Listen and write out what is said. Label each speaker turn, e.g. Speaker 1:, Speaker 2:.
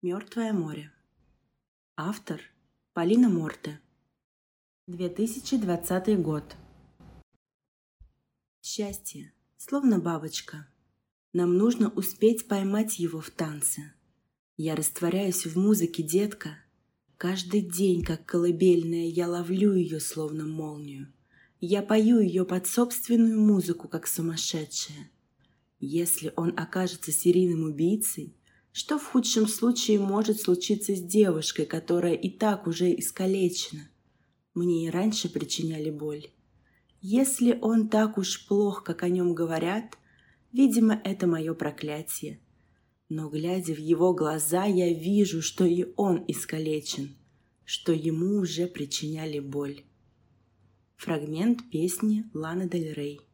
Speaker 1: Мертвое море. Автор Полина Морте. 2020 год. Счастье, словно бабочка. Нам нужно успеть поймать его в танце. Я растворяюсь в музыке, детка. Каждый день, как колыбельная, я ловлю ее, словно молнию. Я пою ее под собственную музыку, как сумасшедшая. Если он окажется серийным убийцей, что в худшем случае может случиться с девушкой, которая и так уже искалечена? Мне и раньше причиняли боль. Если он так уж плох, как о нем говорят, видимо, это мое проклятие. Но, глядя в его глаза, я вижу, что и он искалечен, что ему уже причиняли боль. Фрагмент песни Ланы Дель Рей.